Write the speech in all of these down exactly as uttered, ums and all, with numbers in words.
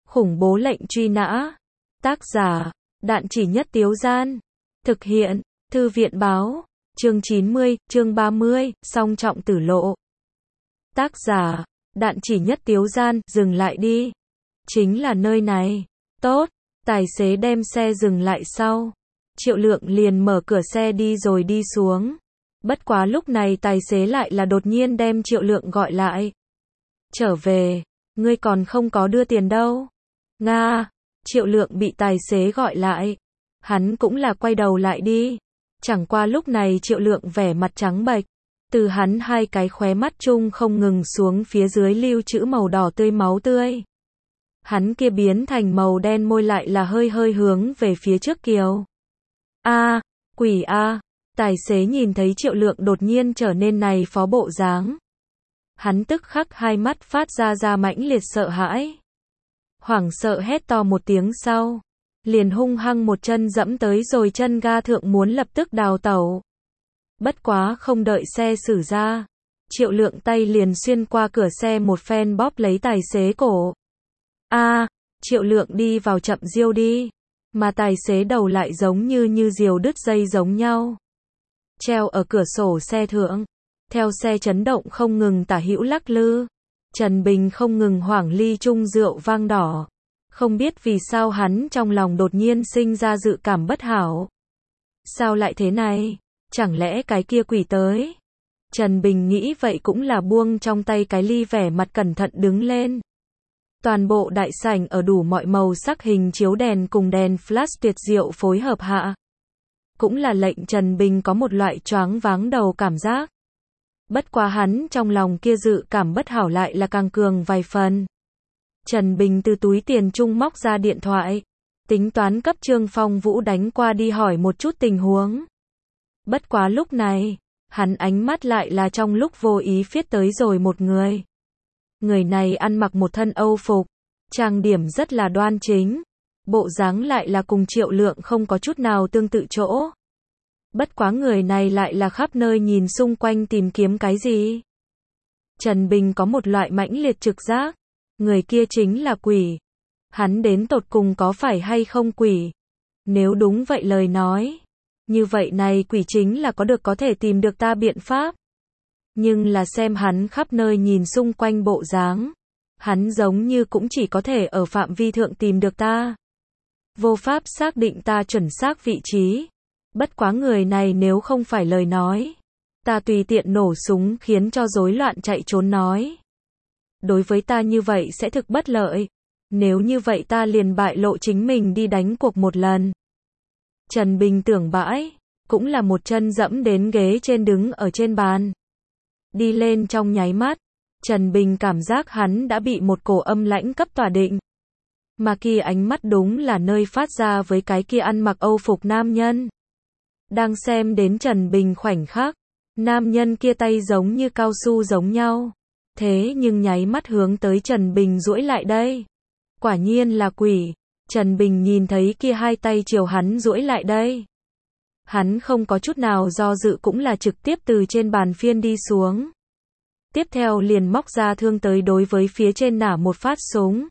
Khủng bố lệnh truy nã. Tác giả, Đạn Chỉ Nhất Tiếu Gian. Thực hiện, Thư viện báo. Chương chín mươi, chương ba mươi, song trọng tử lộ. Tác giả, Đạn Chỉ Nhất Tiếu Gian, dừng lại đi. Chính là nơi này. Tốt, tài xế đem xe dừng lại sau. Triệu Lượng liền mở cửa xe đi rồi đi xuống. Bất quá lúc này tài xế lại là đột nhiên đem Triệu Lượng gọi lại. Trở về, ngươi còn không có đưa tiền đâu. Nga, Triệu Lượng bị tài xế gọi lại. Hắn cũng là quay đầu lại đi. Chẳng qua lúc này Triệu Lượng vẻ mặt trắng bệch. Từ hắn hai cái khóe mắt chung không ngừng xuống phía dưới lưu trữ màu đỏ tươi máu tươi. Hắn kia biến thành màu đen môi lại là hơi hơi hướng về phía trước kiều. A, quỷ a, tài xế nhìn thấy Triệu Lượng đột nhiên trở nên này phó bộ dáng. Hắn tức khắc hai mắt phát ra ra mãnh liệt sợ hãi. Hoảng sợ hét to một tiếng sau. Liền hung hăng một chân dẫm tới rồi chân ga thượng muốn lập tức đào tẩu. Bất quá không đợi xe xử ra. Triệu Lượng tay liền xuyên qua cửa xe một phen bóp lấy tài xế cổ. A, Triệu Lượng đi vào chậm diêu đi. Mà tài xế đầu lại giống như như diều đứt dây giống nhau. Treo ở cửa sổ xe thượng. Theo xe chấn động không ngừng tả hữu lắc lư. Trần Bình không ngừng hoảng ly chung rượu vang đỏ. Không biết vì sao hắn trong lòng đột nhiên sinh ra dự cảm bất hảo. Sao lại thế này? Chẳng lẽ cái kia quỷ tới? Trần Bình nghĩ vậy cũng là buông trong tay cái ly vẻ mặt cẩn thận đứng lên. Toàn bộ đại sảnh ở đủ mọi màu sắc hình chiếu đèn cùng đèn flash tuyệt diệu phối hợp hạ. Cũng là lệnh Trần Bình có một loại choáng váng đầu cảm giác. Bất quá hắn trong lòng kia dự cảm bất hảo lại là càng cường vài phần. Trần Bình từ túi tiền chung móc ra điện thoại. Tính toán cấp Trương Phong Vũ đánh qua đi hỏi một chút tình huống. Bất quá lúc này, hắn ánh mắt lại là trong lúc vô ý phiết tới rồi một người. Người này ăn mặc một thân Âu phục, trang điểm rất là đoan chính. Bộ dáng lại là cùng Triệu Lượng không có chút nào tương tự chỗ. Bất quá người này lại là khắp nơi nhìn xung quanh tìm kiếm cái gì. Trần Bình có một loại mãnh liệt trực giác. Người kia chính là quỷ. Hắn đến tột cùng có phải hay không quỷ? Nếu đúng vậy lời nói. Như vậy này quỷ chính là có được có thể tìm được ta biện pháp. Nhưng là xem hắn khắp nơi nhìn xung quanh bộ dáng. Hắn giống như cũng chỉ có thể ở phạm vi thượng tìm được ta. Vô pháp xác định ta chuẩn xác vị trí. Bất quá người này nếu không phải lời nói. Ta tùy tiện nổ súng khiến cho rối loạn chạy trốn nói. Đối với ta như vậy sẽ thực bất lợi. Nếu như vậy ta liền bại lộ chính mình đi đánh cuộc một lần. Trần Bình tưởng bãi. Cũng là một chân dẫm đến ghế trên đứng ở trên bàn. Đi lên trong nháy mắt. Trần Bình cảm giác hắn đã bị một cổ âm lãnh cấp tỏa định. Mà kia ánh mắt đúng là nơi phát ra với cái kia ăn mặc Âu phục nam nhân. Đang xem đến Trần Bình khoảnh khắc. Nam nhân kia tay giống như cao su giống nhau. Thế nhưng nháy mắt hướng tới Trần Bình duỗi lại đây. Quả nhiên là quỷ. Trần Bình nhìn thấy kia hai tay chiều hắn duỗi lại đây. Hắn không có chút nào do dự cũng là trực tiếp từ trên bàn phiên đi xuống. Tiếp theo liền móc ra thương tới đối với phía trên nả một phát súng.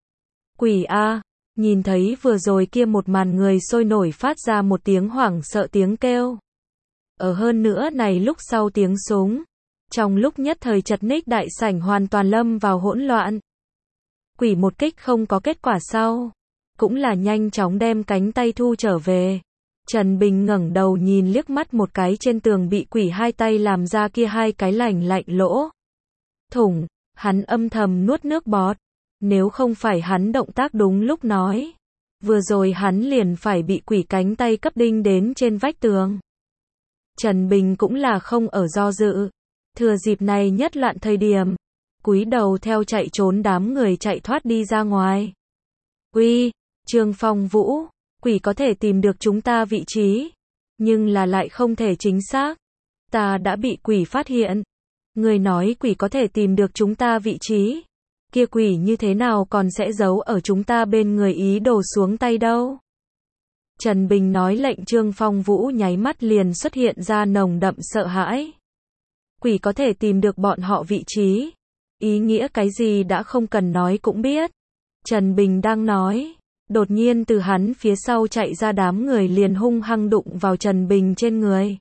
Quỷ a, nhìn thấy vừa rồi kia một màn người sôi nổi phát ra một tiếng hoảng sợ tiếng kêu. Ở hơn nữa này lúc sau tiếng súng. Trong lúc nhất thời chật ních đại sảnh hoàn toàn lâm vào hỗn loạn. Quỷ một kích không có kết quả sau. Cũng là nhanh chóng đem cánh tay thu trở về. Trần Bình ngẩng đầu nhìn liếc mắt một cái trên tường bị quỷ hai tay làm ra kia hai cái lành lạnh lỗ. Thủng, hắn âm thầm nuốt nước bọt. Nếu không phải hắn động tác đúng lúc nói. Vừa rồi hắn liền phải bị quỷ cánh tay cấp đinh đến trên vách tường. Trần Bình cũng là không ở do dự. Thừa dịp này nhất loạn thời điểm. Cúi đầu theo chạy trốn đám người chạy thoát đi ra ngoài. Uy, Trương Phong Vũ, quỷ có thể tìm được chúng ta vị trí. Nhưng là lại không thể chính xác. Ta đã bị quỷ phát hiện. Người nói quỷ có thể tìm được chúng ta vị trí. Kia quỷ như thế nào còn sẽ giấu ở chúng ta bên người ý đồ xuống tay đâu. Trần Bình nói lệnh Trương Phong Vũ nháy mắt liền xuất hiện ra nồng đậm sợ hãi. Quỷ có thể tìm được bọn họ vị trí. Ý nghĩa cái gì đã không cần nói cũng biết. Trần Bình đang nói. Đột nhiên từ hắn phía sau chạy ra đám người liền hung hăng đụng vào Trần Bình trên người.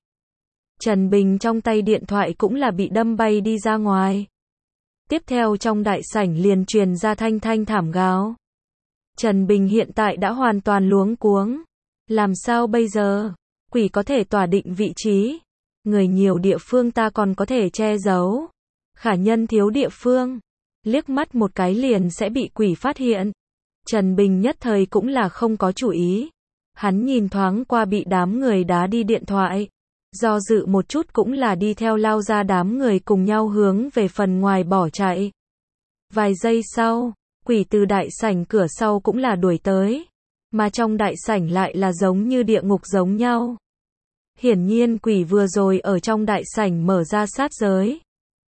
Trần Bình trong tay điện thoại cũng là bị đâm bay đi ra ngoài. Tiếp theo trong đại sảnh liền truyền ra thanh thanh thảm gào. Trần Bình hiện tại đã hoàn toàn luống cuống. Làm sao bây giờ? Quỷ có thể tỏa định vị trí. Người nhiều địa phương ta còn có thể che giấu. Khả nhân thiếu địa phương. Liếc mắt một cái liền sẽ bị quỷ phát hiện. Trần Bình nhất thời cũng là không có chủ ý. Hắn nhìn thoáng qua bị đám người đá đi điện thoại. Do dự một chút cũng là đi theo lao ra đám người cùng nhau hướng về phần ngoài bỏ chạy. Vài giây sau, quỷ từ đại sảnh cửa sau cũng là đuổi tới. Mà trong đại sảnh lại là giống như địa ngục giống nhau. Hiển nhiên quỷ vừa rồi ở trong đại sảnh mở ra sát giới.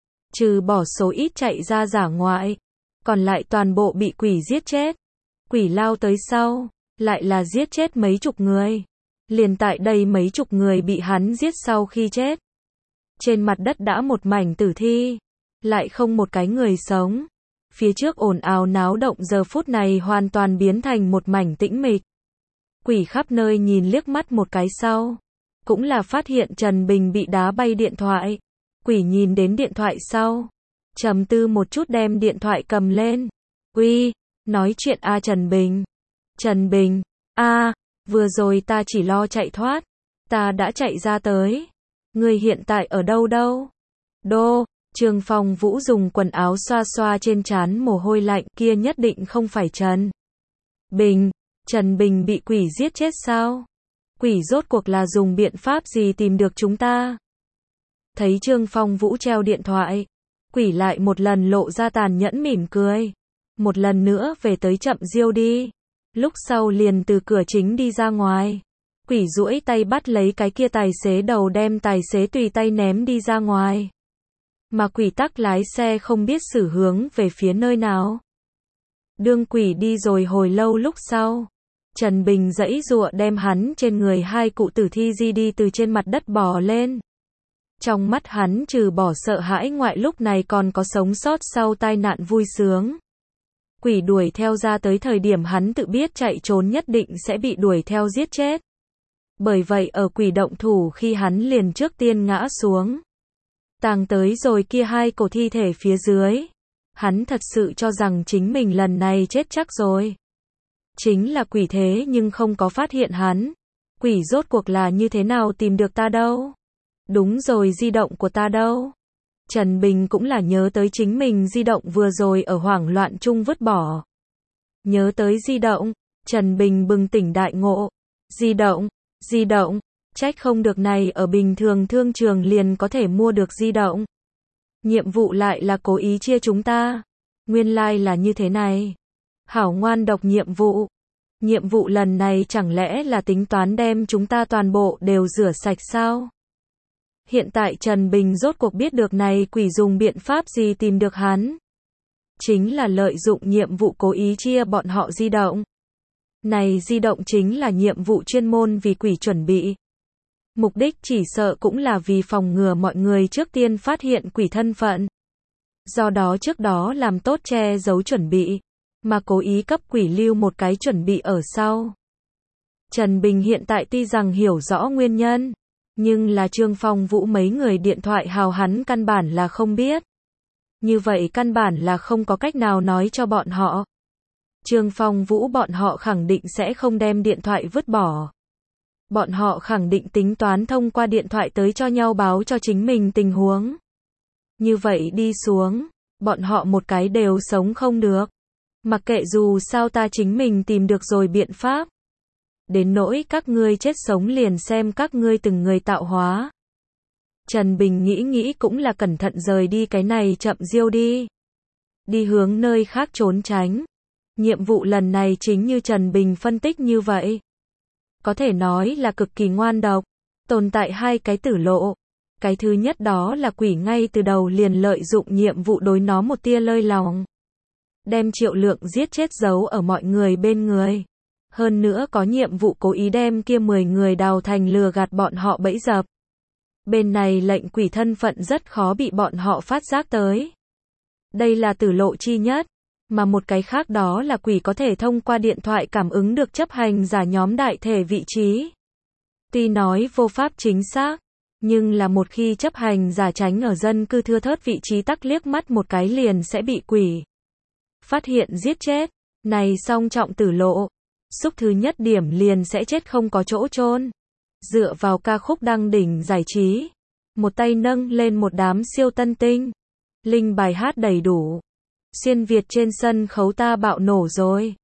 Trừ bỏ số ít chạy ra giả ngoại. Còn lại toàn bộ bị quỷ giết chết. Quỷ lao tới sau, lại là giết chết mấy chục người. Liền tại đây mấy chục người bị hắn giết sau khi chết. Trên mặt đất đã một mảnh tử thi. Lại không một cái người sống. Phía trước ồn ào náo động giờ phút này hoàn toàn biến thành một mảnh tĩnh mịch. Quỷ khắp nơi nhìn liếc mắt một cái sau. Cũng là phát hiện Trần Bình bị đá bay điện thoại. Quỷ nhìn đến điện thoại sau. Trầm tư một chút đem điện thoại cầm lên. Uy, nói chuyện a Trần Bình. Trần Bình, a, vừa rồi ta chỉ lo chạy thoát. Ta đã chạy ra tới. Ngươi hiện tại ở đâu đâu? Đô, Trương Phong Vũ dùng quần áo xoa xoa trên trán mồ hôi lạnh, kia nhất định không phải Trần Bình. Trần Bình bị quỷ giết chết sao? Quỷ rốt cuộc là dùng biện pháp gì tìm được chúng ta? Thấy Trương Phong Vũ treo điện thoại, quỷ lại một lần lộ ra tàn nhẫn mỉm cười. Một lần nữa về tới chậm diêu đi. Lúc sau liền từ cửa chính đi ra ngoài. Quỷ duỗi tay bắt lấy cái kia tài xế đầu đem tài xế tùy tay ném đi ra ngoài. Mà quỷ tắc lái xe không biết xử hướng về phía nơi nào. Đương quỷ đi rồi hồi lâu lúc sau. Trần Bình giãy giụa đem hắn trên người hai cụ tử thi di đi từ trên mặt đất bò lên. Trong mắt hắn trừ bỏ sợ hãi ngoại lúc này còn có sống sót sau tai nạn vui sướng. Quỷ đuổi theo ra tới thời điểm hắn tự biết chạy trốn nhất định sẽ bị đuổi theo giết chết. Bởi vậy ở quỷ động thủ khi hắn liền trước tiên ngã xuống. Tàng tới rồi kia hai cổ thi thể phía dưới. Hắn thật sự cho rằng chính mình lần này chết chắc rồi. Chính là quỷ thế nhưng không có phát hiện hắn. Quỷ rốt cuộc là như thế nào tìm được ta đâu? Đúng rồi, di động của ta đâu? Trần Bình cũng là nhớ tới chính mình di động vừa rồi ở hoảng loạn chung vứt bỏ. Nhớ tới di động, Trần Bình bừng tỉnh đại ngộ. Di động, di động, trách không được này ở bình thường thương trường liền có thể mua được di động. Nhiệm vụ lại là cố ý chia chúng ta. Nguyên lai like là như thế này. Hảo ngoan độc nhiệm vụ. Nhiệm vụ lần này chẳng lẽ là tính toán đem chúng ta toàn bộ đều rửa sạch sao? Hiện tại Trần Bình rốt cuộc biết được này quỷ dùng biện pháp gì tìm được hắn. Chính là lợi dụng nhiệm vụ cố ý chia bọn họ di động. Này di động chính là nhiệm vụ chuyên môn vì quỷ chuẩn bị. Mục đích chỉ sợ cũng là vì phòng ngừa mọi người trước tiên phát hiện quỷ thân phận. Do đó trước đó làm tốt che giấu chuẩn bị, mà cố ý cấp quỷ lưu một cái chuẩn bị ở sau. Trần Bình hiện tại tuy rằng hiểu rõ nguyên nhân, nhưng là Trương Phong Vũ mấy người điện thoại hào hắn căn bản là không biết. Như vậy căn bản là không có cách nào nói cho bọn họ. Trương Phong Vũ bọn họ khẳng định sẽ không đem điện thoại vứt bỏ. Bọn họ khẳng định tính toán thông qua điện thoại tới cho nhau báo cho chính mình tình huống. Như vậy đi xuống, bọn họ một cái đều sống không được. Mặc kệ dù sao ta chính mình tìm được rồi biện pháp. Đến nỗi các ngươi chết sống liền xem các ngươi từng người tạo hóa. Trần Bình nghĩ nghĩ cũng là cẩn thận rời đi cái này chậm diêu đi. Đi hướng nơi khác trốn tránh. Nhiệm vụ lần này chính như Trần Bình phân tích như vậy. Có thể nói là cực kỳ ngoan độc. Tồn tại hai cái tử lộ. Cái thứ nhất đó là quỷ ngay từ đầu liền lợi dụng nhiệm vụ đối nó một tia lơi lòng. Đem Triệu Lượng giết chết giấu ở mọi người bên người. Hơn nữa có nhiệm vụ cố ý đem kia mười người đào thành lừa gạt bọn họ bẫy dập. Bên này lệnh quỷ thân phận rất khó bị bọn họ phát giác tới. Đây là tử lộ chi nhất. mà một cái khác đó là quỷ có thể thông qua điện thoại cảm ứng được chấp hành giả nhóm đại thể vị trí. Tuy nói vô pháp chính xác, nhưng là một khi chấp hành giả tránh ở dân cư thưa thớt vị trí tắc liếc mắt một cái liền sẽ bị quỷ phát hiện giết chết. Này song trọng tử lộ. Xúc thứ nhất điểm liền sẽ chết không có chỗ chôn. Dựa vào ca khúc đăng đỉnh giải trí. Một tay nâng lên một đám siêu tân tinh. Linh bài hát đầy đủ. Xuyên Việt trên sân khấu ta bạo nổ rồi.